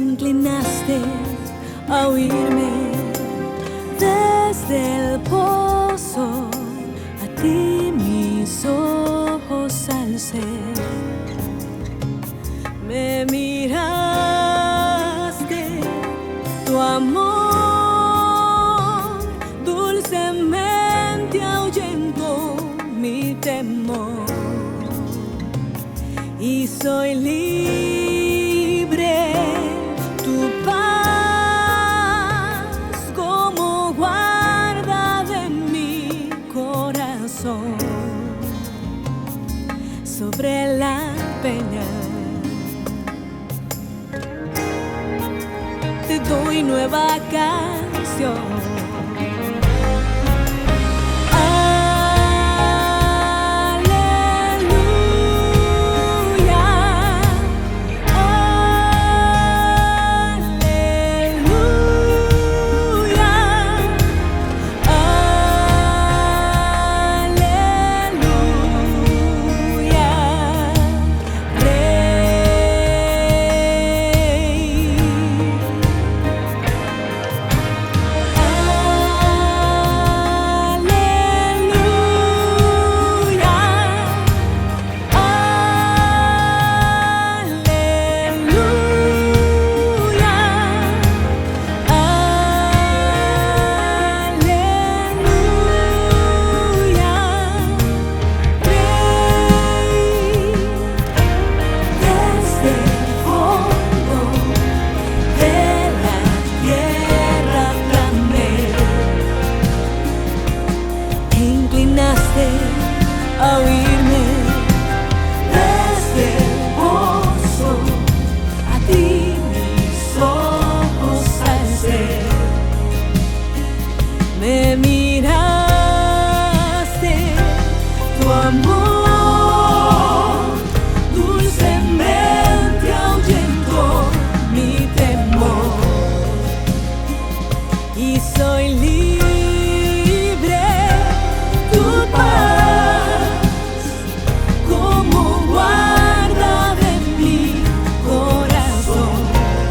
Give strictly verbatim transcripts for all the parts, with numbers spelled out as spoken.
inclinaste a oírme desde el pozo, a ti mis ojos alcé. Me miraste, tu amor dulcemente ahuyentó mi temor, y soy libre, tu paz como guarda de mi corazón. Sobre la peña te doy nueva canción. A oírme desde el pozo, a ti mis ojos alcé. Me miraste, tu amor dulcemente ahuyentó mi temor, y soy libre, tu paz como guarda de mi corazón.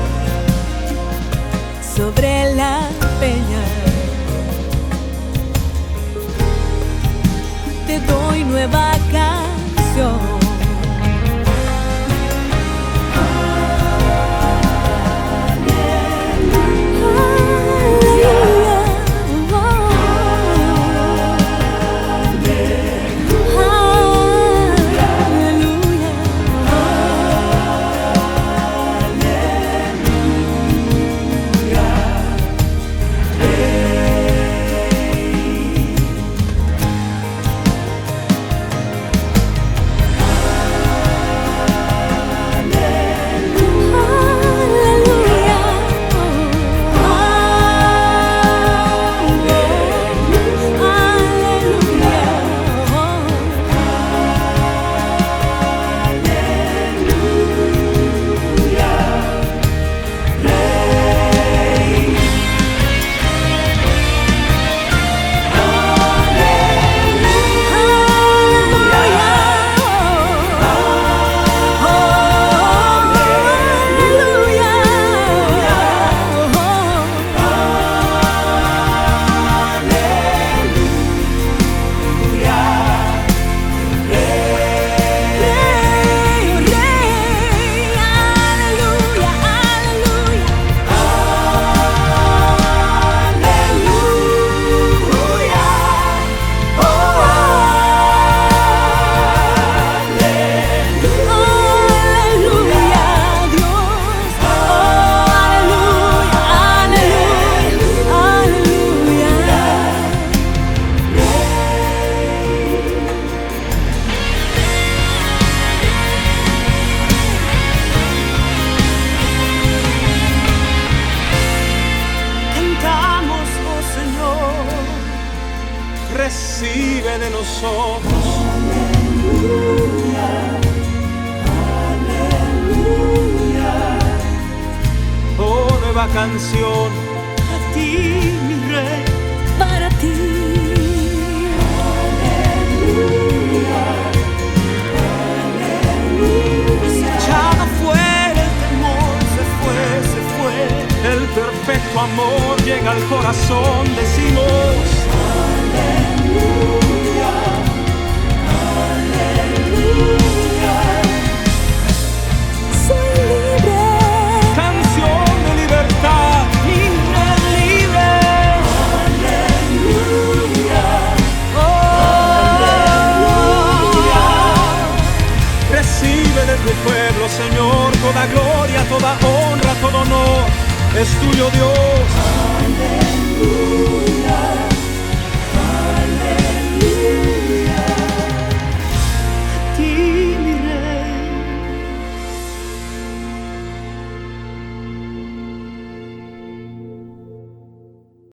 Sobre la peña te doy nueva canción. Recibe de nosotros. Aleluya, aleluya. Oh, nueva canción a ti, mi rey, para ti. Aleluya, aleluya. echado fuera el temor, se fue, se fue. perfecto amor llega al corazón, decimos aleluya, aleluya. Soy libre, canción de libertad, himno libre. aleluya, Oh, aleluya. recibe de tu pueblo, Señor, toda gloria, toda honra, todo honor. Es tuyo, Dios.